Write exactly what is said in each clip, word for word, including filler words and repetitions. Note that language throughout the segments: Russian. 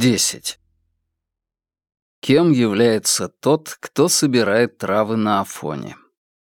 десять. Кем является тот, кто собирает травы на Афоне?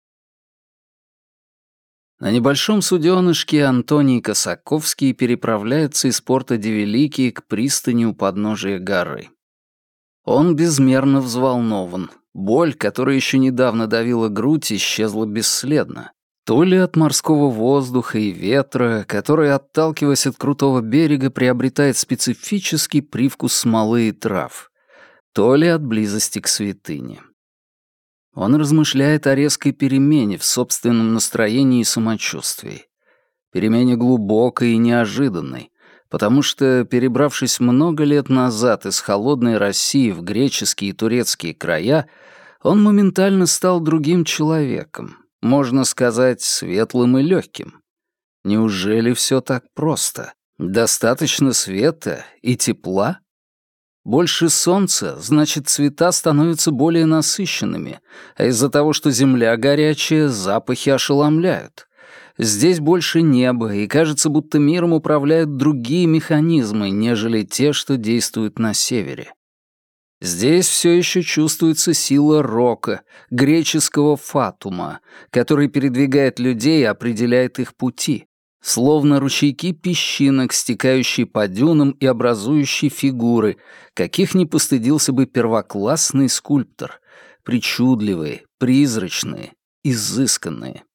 На небольшом суденышке Антоний Косаковский переправляется из порта Девеликий к пристани у подножия горы. Он безмерно взволнован. Боль, которая еще недавно давила грудь, исчезла бесследно. То ли от морского воздуха и ветра, который, отталкиваясь от крутого берега, приобретает специфический привкус смолы и трав, то ли от близости к святыне. Он размышляет о резкой перемене в собственном настроении и самочувствии. Перемене глубокой и неожиданной, потому что, перебравшись много лет назад из холодной России в греческие и турецкие края, он моментально стал другим человеком, можно сказать, светлым и легким. Неужели все так просто? Достаточно света и тепла? Больше солнца, значит, цвета становятся более насыщенными, а из-за того, что земля горячая, запахи ошеломляют. Здесь больше неба, и кажется, будто миром управляют другие механизмы, нежели те, что действуют на севере. Здесь все еще чувствуется сила рока, греческого фатума, который передвигает людей и определяет их пути, словно ручейки песчинок, стекающие по дюнам и образующие фигуры, каких не постыдился бы первоклассный скульптор, причудливые, призрачные, изысканные.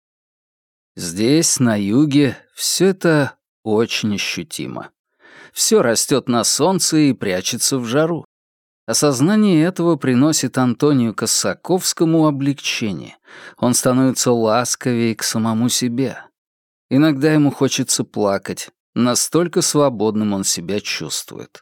Здесь, на юге, все это очень ощутимо. Все растет на солнце и прячется в жару. Осознание этого приносит Антонию Косаковскому облегчение. Он становится ласковее к самому себе. Иногда ему хочется плакать, настолько свободным он себя чувствует.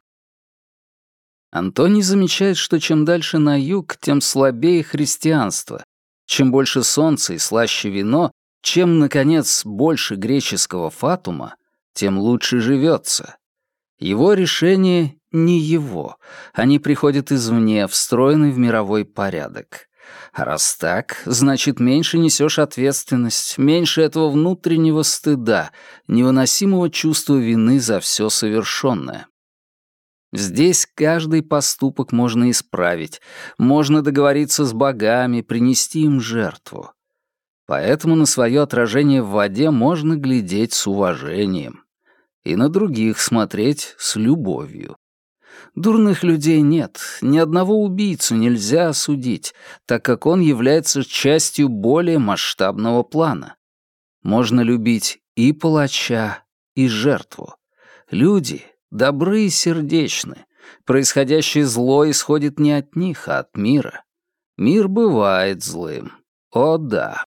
Антоний замечает, что чем дальше на юг, тем слабее христианство. Чем больше солнца и слаще вино, чем, наконец, больше греческого фатума, тем лучше живется. Его решения не его, они приходят извне, встроены в мировой порядок. А раз так, значит, меньше несешь ответственность, меньше этого внутреннего стыда, невыносимого чувства вины за все совершенное. Здесь каждый поступок можно исправить, можно договориться с богами, принести им жертву. Поэтому на свое отражение в воде можно глядеть с уважением. И на других смотреть с любовью. Дурных людей нет, ни одного убийцу нельзя осудить, так как он является частью более масштабного плана. Можно любить и палача, и жертву. Люди добры и сердечны. Происходящее зло исходит не от них, а от мира. Мир бывает злым. О да.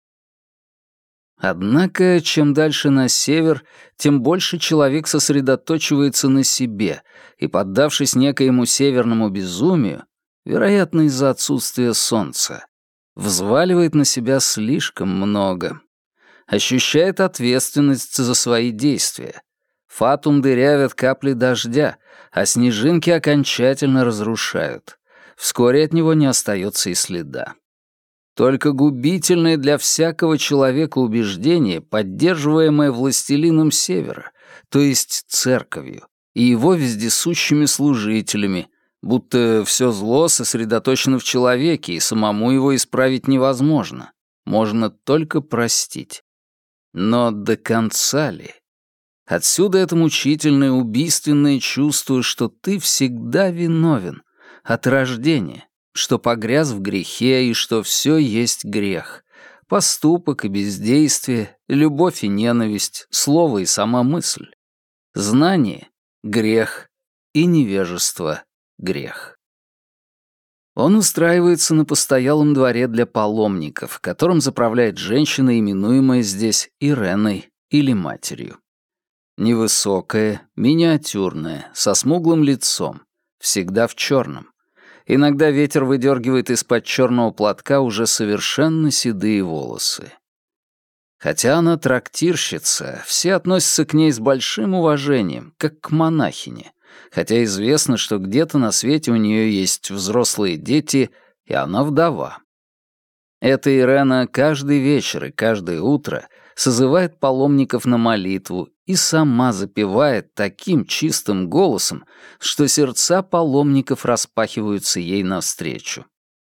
Однако, чем дальше на север, тем больше человек сосредоточивается на себе и, поддавшись некоему северному безумию, вероятно, из-за отсутствия солнца, взваливает на себя слишком много. Ощущает ответственность за свои действия. Фатум дырявят капли дождя, а снежинки окончательно разрушают. Вскоре от него не остается и следа. Только губительное для всякого человека убеждение, поддерживаемое властелином Севера, то есть церковью, и его вездесущими служителями, будто все зло сосредоточено в человеке, и самому его исправить невозможно, можно только простить. Но до конца ли? Отсюда это мучительное, убийственное чувство, что ты всегда виновен, от рождения, что погряз в грехе и что все есть грех. Поступок и бездействие, любовь и ненависть, слово и сама мысль. Знание — грех, и невежество — грех. Он устраивается на постоялом дворе для паломников, которым заправляет женщина, именуемая здесь Иреной или матерью. Невысокая, миниатюрная, со смуглым лицом, всегда в черном. Иногда ветер выдергивает из-под черного платка уже совершенно седые волосы. Хотя она трактирщица, все относятся к ней с большим уважением, как к монахине, хотя известно, что где-то на свете у нее есть взрослые дети, и она вдова. Эта Ирена каждый вечер и каждое утро созывает паломников на молитву и сама запевает таким чистым голосом, что сердца паломников распахиваются ей навстречу.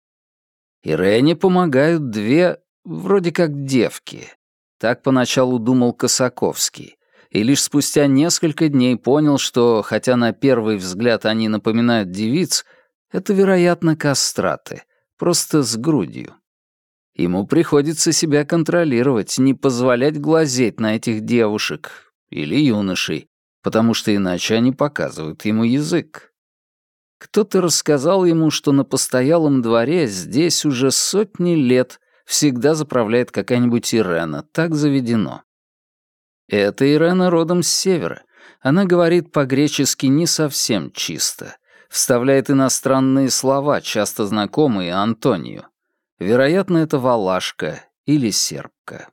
Ирене помогают две, вроде как девки. Так поначалу думал Косаковский, и лишь спустя несколько дней понял, что, хотя на первый взгляд они напоминают девиц, это, вероятно, кастраты, просто с грудью. Ему приходится себя контролировать, не позволять глазеть на этих девушек или юношей, потому что иначе они показывают ему язык. Кто-то рассказал ему, что на постоялом дворе здесь уже сотни лет всегда заправляет какая-нибудь Ирена, так заведено. Эта Ирена родом с севера. Она говорит по-гречески не совсем чисто, вставляет иностранные слова, часто знакомые Антонию. Вероятно, это валашка или сербка.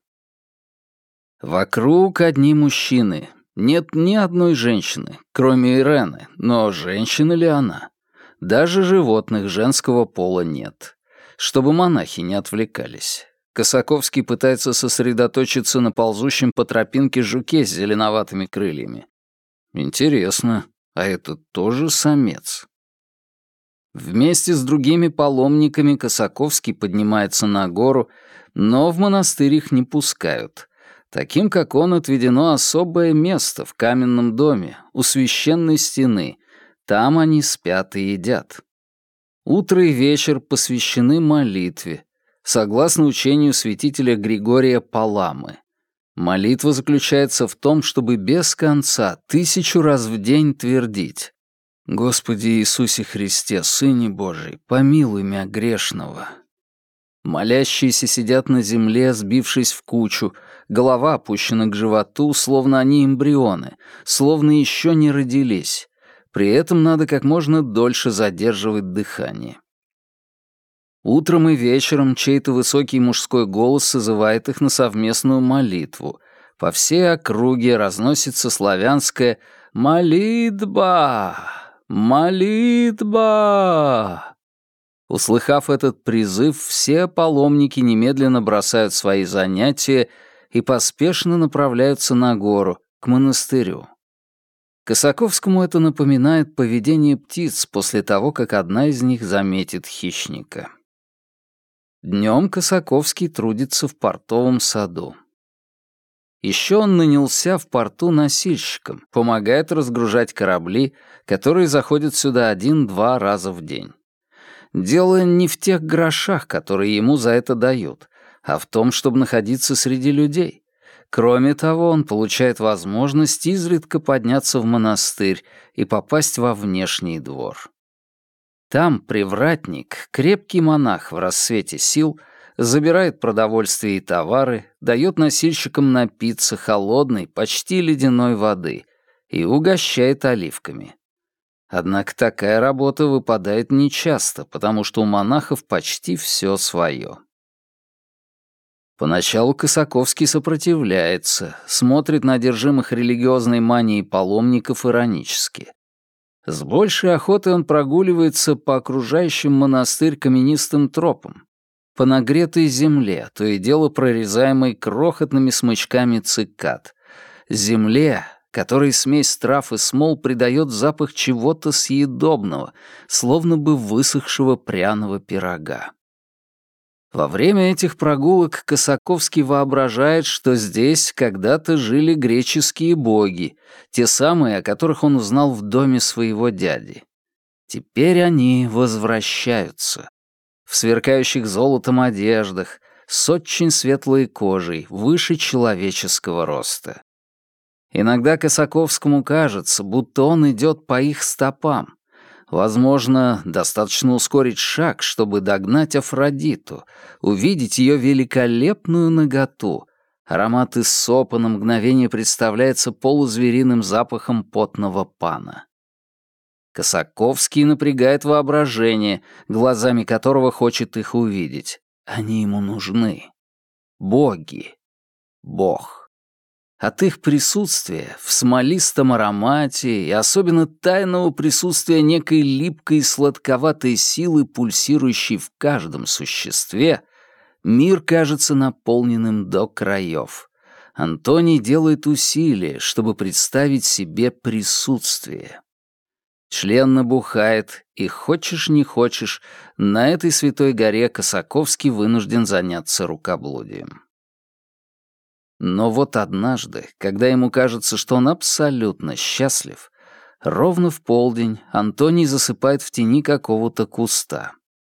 Вокруг одни мужчины. Нет ни одной женщины, кроме Ирены, но женщина ли она? Даже животных женского пола нет. Чтобы монахи не отвлекались. Косаковский пытается сосредоточиться на ползущем по тропинке жуке с зеленоватыми крыльями. Интересно, а это тоже самец? Вместе с другими паломниками Косаковский поднимается на гору, но в монастырь их не пускают. Таким, как он, отведено особое место в каменном доме, у священной стены. Там они спят и едят. Утро и вечер посвящены молитве, согласно учению святителя Григория Паламы. Молитва заключается в том, чтобы без конца тысячу раз в день твердить: «Господи Иисусе Христе, Сыне Божий, помилуй мя грешного». Молящиеся сидят на земле, сбившись в кучу, голова опущена к животу, словно они эмбрионы, словно еще не родились. При этом надо как можно дольше задерживать дыхание. Утром и вечером чей-то высокий мужской голос созывает их на совместную молитву. По всей округе разносится славянское «Молитба! Молитба!». Услыхав этот призыв, все паломники немедленно бросают свои занятия и поспешно направляются на гору, к монастырю. Косаковскому это напоминает поведение птиц после того, как одна из них заметит хищника. Днем Косаковский трудится в портовом саду. Еще он нанялся в порту носильщиком, помогает разгружать корабли, которые заходят сюда один-два раза в день. Дело не в тех грошах, которые ему за это дают, а в том, чтобы находиться среди людей. Кроме того, он получает возможность изредка подняться в монастырь и попасть во внешний двор. Там привратник, крепкий монах в рассвете сил, забирает продовольствие и товары, дает носильщикам напиться холодной, почти ледяной воды и угощает оливками. Однако такая работа выпадает нечасто, потому что у монахов почти все свое. Поначалу Косаковский сопротивляется, смотрит на одержимых религиозной манией паломников иронически. С большей охотой он прогуливается по окружающим монастырь каменистым тропам, по нагретой земле, то и дело прорезаемой крохотными смычками цикад, земле, которой смесь трав и смол придает запах чего-то съедобного, словно бы высохшего пряного пирога. Во время этих прогулок Косаковский воображает, что здесь когда-то жили греческие боги, те самые, о которых он узнал в доме своего дяди. Теперь они возвращаются. В сверкающих золотом одеждах, с очень светлой кожей, выше человеческого роста. Иногда Косаковскому кажется, будто он идет по их стопам. Возможно, достаточно ускорить шаг, чтобы догнать Афродиту, увидеть ее великолепную наготу. Аромат иссопа на мгновение представляется полузвериным запахом потного пана. Косаковский напрягает воображение, глазами которого хочет их увидеть. Они ему нужны. Боги. Бог. От их присутствия в смолистом аромате и особенно тайного присутствия некой липкой сладковатой силы, пульсирующей в каждом существе, мир кажется наполненным до краев. Антоний делает усилие, чтобы представить себе присутствие. Член набухает, и хочешь не хочешь, на этой святой горе Косаковский вынужден заняться рукоблудием. Но вот однажды, когда ему кажется, что он абсолютно счастлив, ровно в полдень Антоний засыпает в тени какого-то куста.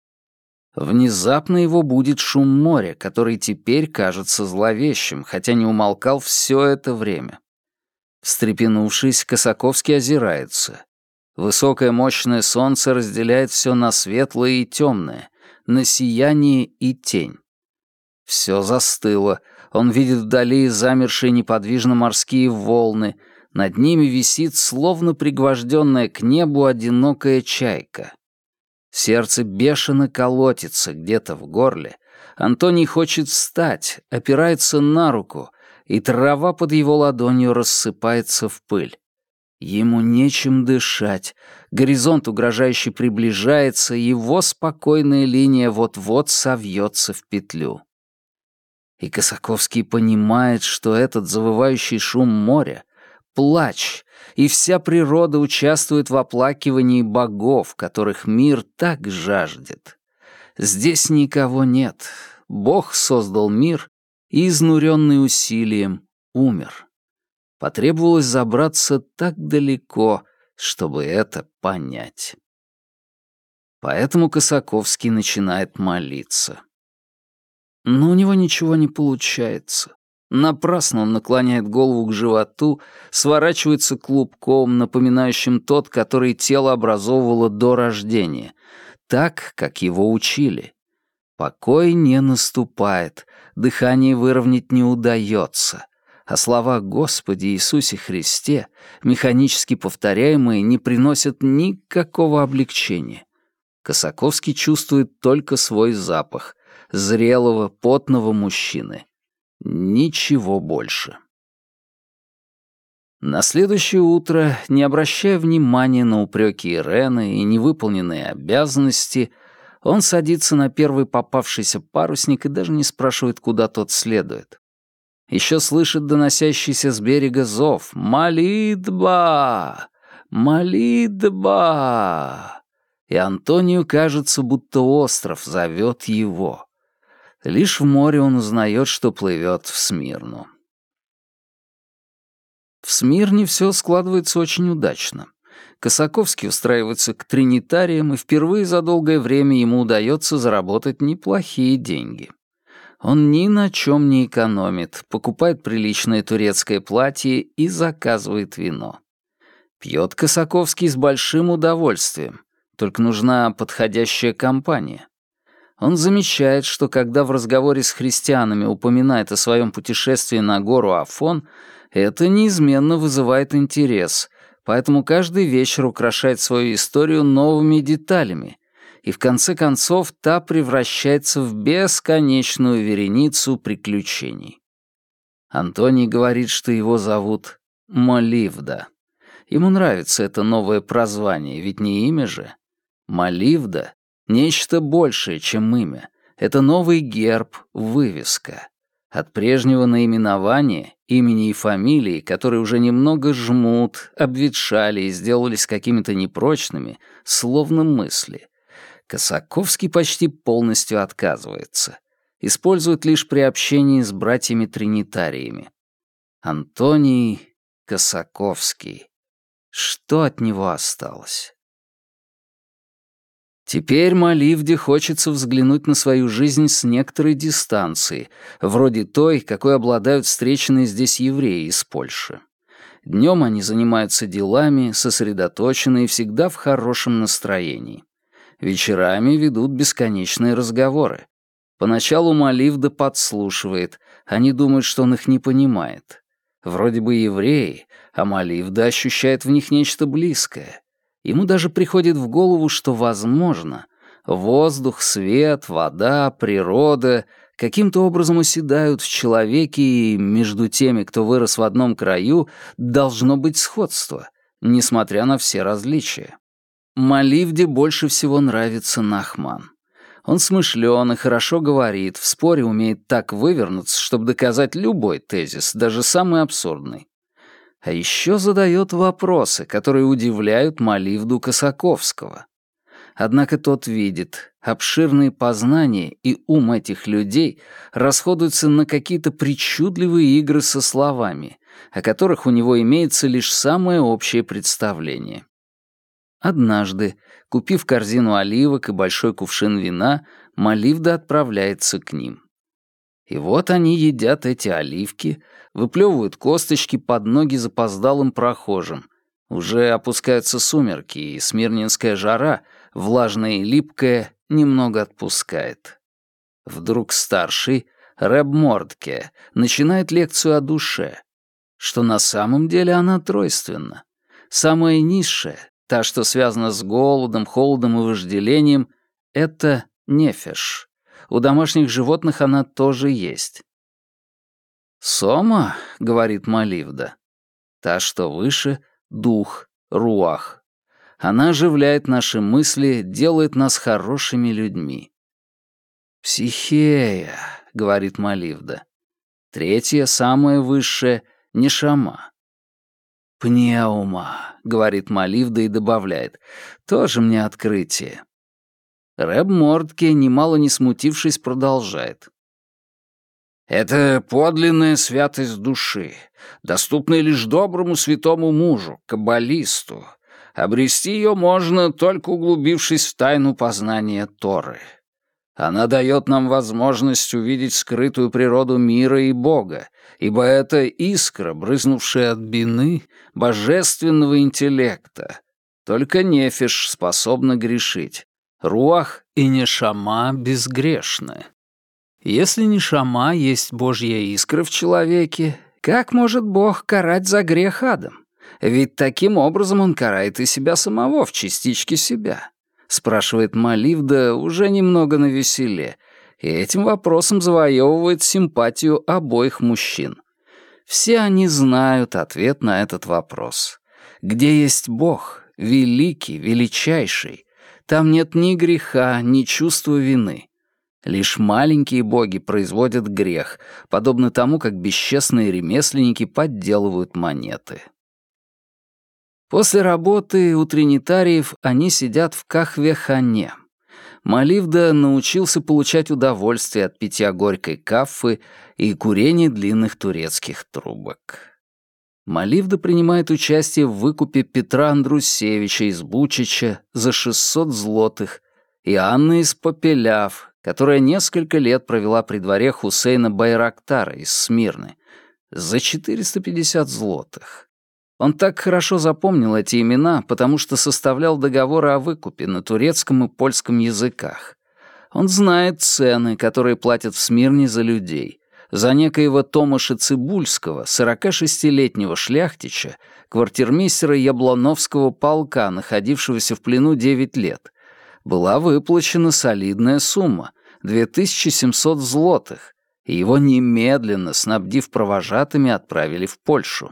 Внезапно его будет шум моря, который теперь кажется зловещим, хотя не умолкал все это время. Встрепенувшись, Косаковский озирается. Высокое мощное солнце разделяет все на светлое и темное, на сияние и тень. Все застыло. Он видит вдали замершие неподвижно морские волны. Над ними висит, словно пригвожденная к небу, одинокая чайка. Сердце бешено колотится где-то в горле. Антоний хочет встать, опирается на руку, и трава под его ладонью рассыпается в пыль. Ему нечем дышать. Горизонт угрожающе приближается, его спокойная линия вот-вот совьется в петлю. И Косаковский понимает, что этот завывающий шум моря — плач, и вся природа участвует в оплакивании богов, которых мир так жаждет. Здесь никого нет. Бог создал мир и, изнуренный усилием, умер. Потребовалось забраться так далеко, чтобы это понять. Поэтому Косаковский начинает молиться. Но у него ничего не получается. Напрасно он наклоняет голову к животу, сворачивается клубком, напоминающим тот, который тело образовывало до рождения, так, как его учили. Покой не наступает, дыхание выровнять не удается, а слова «Господи Иисусе Христе», механически повторяемые, не приносят никакого облегчения. Косаковский чувствует только свой запах — зрелого, потного мужчины. Ничего больше. На следующее утро, не обращая внимания на упреки Ирены и невыполненные обязанности, он садится на первый попавшийся парусник и даже не спрашивает, куда тот следует. Еще слышит доносящийся с берега зов «Молитва! Молитва!» И Антонию кажется, будто остров зовет его. Лишь в море он узнает, что плывет в Смирну. В Смирне все складывается очень удачно. Косаковский устраивается к тринитариям, и впервые за долгое время ему удается заработать неплохие деньги. Он ни на чем не экономит, покупает приличное турецкое платье и заказывает вино. Пьет Косаковский с большим удовольствием, только нужна подходящая компания. Он замечает, что когда в разговоре с христианами упоминает о своем путешествии на гору Афон, это неизменно вызывает интерес, поэтому каждый вечер украшает свою историю новыми деталями, и в конце концов та превращается в бесконечную вереницу приключений. Антоний говорит, что его зовут Моливда. Ему нравится это новое прозвание, ведь не имя же. Моливда — нечто большее, чем имя. Это новый герб, вывеска. От прежнего наименования, имени и фамилии, которые уже немного жмут, обветшали и сделались какими-то непрочными, словно мысли, Косаковский почти полностью отказывается. Использует лишь при общении с братьями-тринитариями. Антоний Косаковский. Что от него осталось? Теперь Моливде хочется взглянуть на свою жизнь с некоторой дистанции, вроде той, какой обладают встреченные здесь евреи из Польши. Днем они занимаются делами, сосредоточены и всегда в хорошем настроении. Вечерами ведут бесконечные разговоры. Поначалу Моливда подслушивает, они думают, что он их не понимает. Вроде бы евреи, а Моливда ощущает в них нечто близкое. Ему даже приходит в голову, что, возможно, воздух, свет, вода, природа каким-то образом оседают в человеке, и между теми, кто вырос в одном краю, должно быть сходство, несмотря на все различия. Моливде больше всего нравится Нахман. Он смышлен и хорошо говорит, в споре умеет так вывернуться, чтобы доказать любой тезис, даже самый абсурдный. А еще задает вопросы, которые удивляют Маливду Косаковского. Однако тот видит, обширные познания и ум этих людей расходуются на какие-то причудливые игры со словами, о которых у него имеется лишь самое общее представление. Однажды, купив корзину оливок и большой кувшин вина, Маливда отправляется к ним. И вот они едят эти оливки, выплевывают косточки под ноги запоздалым прохожим. Уже опускаются сумерки, и смирненская жара, влажная и липкая, немного отпускает. Вдруг старший, Рэб Мордке, начинает лекцию о душе, что на самом деле она тройственна. Самая низшая, та, что связана с голодом, холодом и вожделением, — это нефеш. У домашних животных она тоже есть. «Сома», — говорит Маливда, — та, что выше — дух, руах. Она оживляет наши мысли, делает нас хорошими людьми. «Психея», — говорит Маливда. Третья, самая высшая — нешама. «Пнеума», — говорит Маливда и добавляет, — «тоже мне открытие». Рэб Мордке, немало не смутившись, продолжает. «Это подлинная святость души, доступная лишь доброму святому мужу, каббалисту. Обрести ее можно, только углубившись в тайну познания Торы. Она дает нам возможность увидеть скрытую природу мира и Бога, ибо это искра, брызнувшая от бины, божественного интеллекта. Только нефиш способна грешить. Руах и нешама безгрешны. Если нешама есть Божья искра в человеке, как может Бог карать за грех адом? Ведь таким образом он карает и себя самого в частичке себя. Спрашивает Маливда уже немного навеселе, и этим вопросом завоевывает симпатию обоих мужчин. Все они знают ответ на этот вопрос. Где есть Бог, великий, величайший, там нет ни греха, ни чувства вины. Лишь маленькие боги производят грех, подобно тому, как бесчестные ремесленники подделывают монеты. После работы у тринитариев они сидят в кахве-хане. Маливда научился получать удовольствие от питья горькой каффы и курения длинных турецких трубок. Маливда принимает участие в выкупе Петра Андрусевича из Бучича за шестьсот злотых и Анны из Попеляв, которая несколько лет провела при дворе Хусейна Байрактара из Смирны, за четыреста пятьдесят злотых. Он так хорошо запомнил эти имена, потому что составлял договоры о выкупе на турецком и польском языках. Он знает цены, которые платят в Смирне за людей. За некоего Томаша Цибульского, сорокашестилетнего шляхтича, квартирмейстера Яблоновского полка, находившегося в плену девять лет, была выплачена солидная сумма — две тысячи семьсот злотых, и его немедленно, снабдив провожатыми, отправили в Польшу.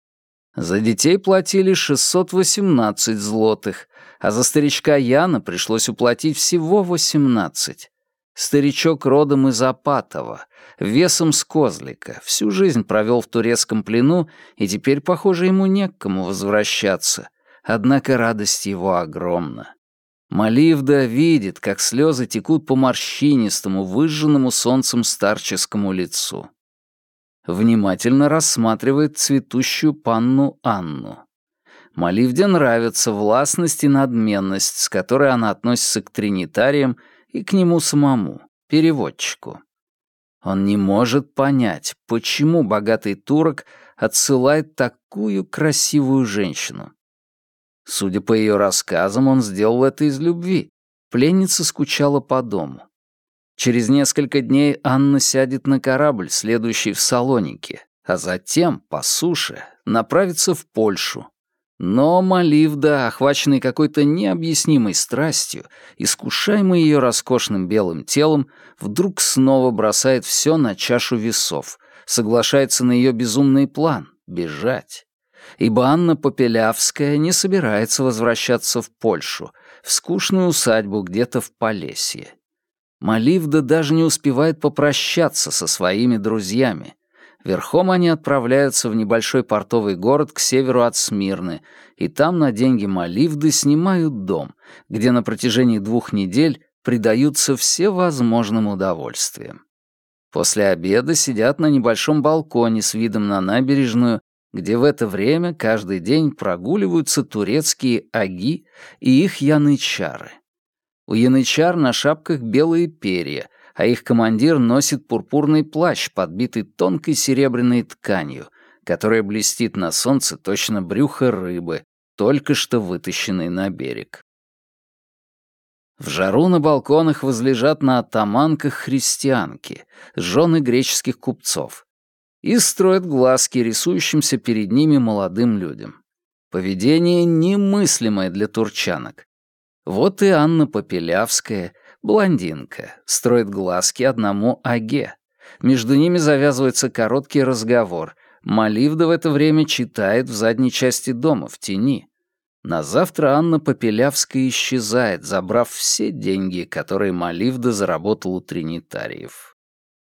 За детей платили шестьсот восемнадцать злотых, а за старичка Яна пришлось уплатить всего восемнадцать. Старичок родом из Апатова, весом с козлика, всю жизнь провел в турецком плену, и теперь, похоже, ему не к кому возвращаться. Однако радость его огромна. Маливда видит, как слезы текут по морщинистому, выжженному солнцем старческому лицу. Внимательно рассматривает цветущую панну Анну. Маливде нравится властность и надменность, с которой она относится к тринитариям и к нему самому, переводчику. Он не может понять, почему богатый турок отсылает такую красивую женщину. Судя по ее рассказам, он сделал это из любви. Пленница скучала по дому. Через несколько дней Анна сядет на корабль, следующий в Салоники, а затем, по суше, направится в Польшу. Но Маливда, охваченный какой-то необъяснимой страстью, искушаемый ее роскошным белым телом, вдруг снова бросает все на чашу весов, соглашается на ее безумный план — бежать. Ибо Анна Попелявская не собирается возвращаться в Польшу, в скучную усадьбу где-то в Полесье. Маливда даже не успевает попрощаться со своими друзьями. Верхом они отправляются в небольшой портовый город к северу от Смирны, и там на деньги Маливды снимают дом, где на протяжении двух недель предаются всевозможным удовольствиям. После обеда сидят на небольшом балконе с видом на набережную, где в это время каждый день прогуливаются турецкие аги и их янычары. У янычар на шапках белые перья, а их командир носит пурпурный плащ, подбитый тонкой серебряной тканью, которая блестит на солнце точно брюхо рыбы, только что вытащенной на берег. В жару на балконах возлежат на оттаманках христианки, жены греческих купцов, и строят глазки рисующимся перед ними молодым людям. Поведение немыслимое для турчанок. Вот и Анна Попелявская, блондинка, строит глазки одному аге. Между ними завязывается короткий разговор. Маливда в это время читает в задней части дома, в тени. На завтра Анна Попелявская исчезает, забрав все деньги, которые Маливда заработал у тринитариев.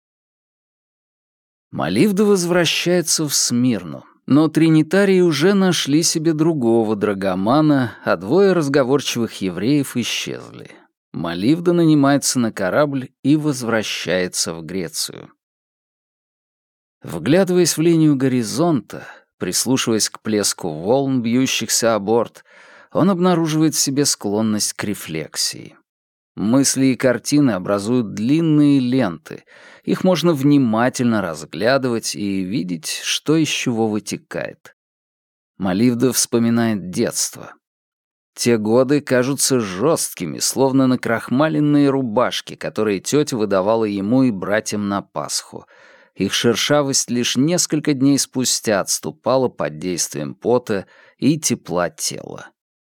Маливда возвращается в Смирну. Но тринитарии уже нашли себе другого драгомана, а двое разговорчивых евреев исчезли. Маливда нанимается на корабль и возвращается в Грецию. Вглядываясь в линию горизонта, прислушиваясь к плеску волн, бьющихся о борт, он обнаруживает в себе склонность к рефлексии. Мысли и картины образуют длинные ленты. Их можно внимательно разглядывать и видеть, что из чего вытекает. Маливда вспоминает детство. Те годы кажутся жесткими, словно накрахмаленные рубашки, которые тетя выдавала ему и братьям на Пасху. Их шершавость лишь несколько дней спустя отступала под действием пота и тепла тела.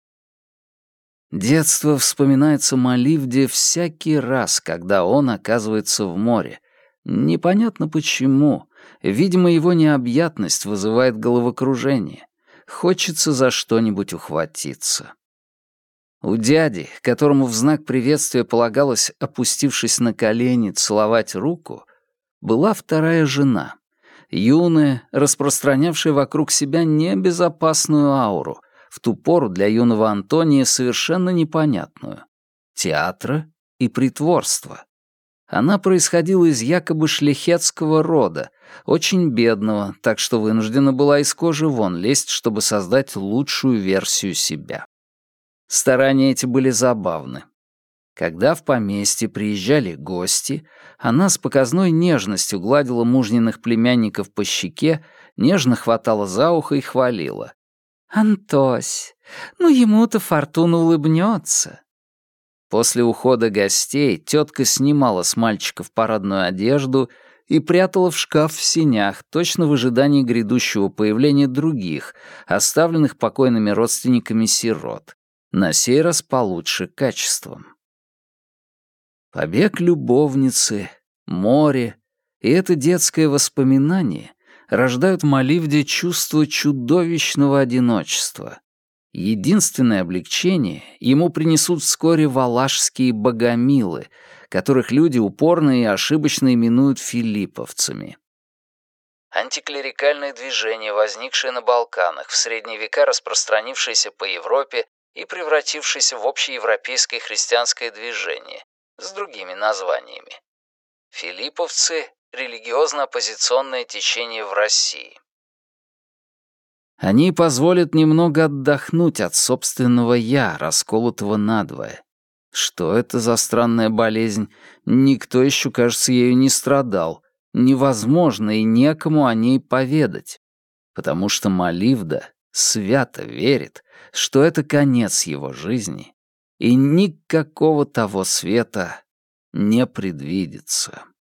Детство вспоминается Маливде всякий раз, когда он оказывается в море. Непонятно почему. Видимо, его необъятность вызывает головокружение. Хочется за что-нибудь ухватиться. У дяди, которому в знак приветствия полагалось, опустившись на колени, целовать руку, была вторая жена. Юная, распространявшая вокруг себя небезопасную ауру, в ту пору для юного Антония совершенно непонятную — театра и притворства. Она происходила из якобы шляхетского рода, очень бедного, так что вынуждена была из кожи вон лезть, чтобы создать лучшую версию себя. Старания эти были забавны. Когда в поместье приезжали гости, она с показной нежностью гладила мужниных племянников по щеке, нежно хватала за ухо и хвалила. «Антось, ну ему-то фортуна улыбнется». После ухода гостей тетка снимала с мальчиков парадную одежду и прятала в шкаф в сенях, точно в ожидании грядущего появления других, оставленных покойными родственниками сирот, на сей раз получше качеством. Побег любовницы, море и это детское воспоминание рождают в Маливде чувство чудовищного одиночества. Единственное облегчение ему принесут вскоре валашские богомилы, которых люди упорно и ошибочно именуют филипповцами. Антиклерикальное движение, возникшее на Балканах, в средние века распространившееся по Европе и превратившееся в общеевропейское христианское движение с другими названиями. Филипповцы — религиозно-оппозиционное течение в России. Они позволят немного отдохнуть от собственного «я», расколотого надвое. Что это за странная болезнь? Никто еще, кажется, ею не страдал. Невозможно и некому о ней поведать. Потому что Маливда свято верит, что это конец его жизни, и никакого того света не предвидится.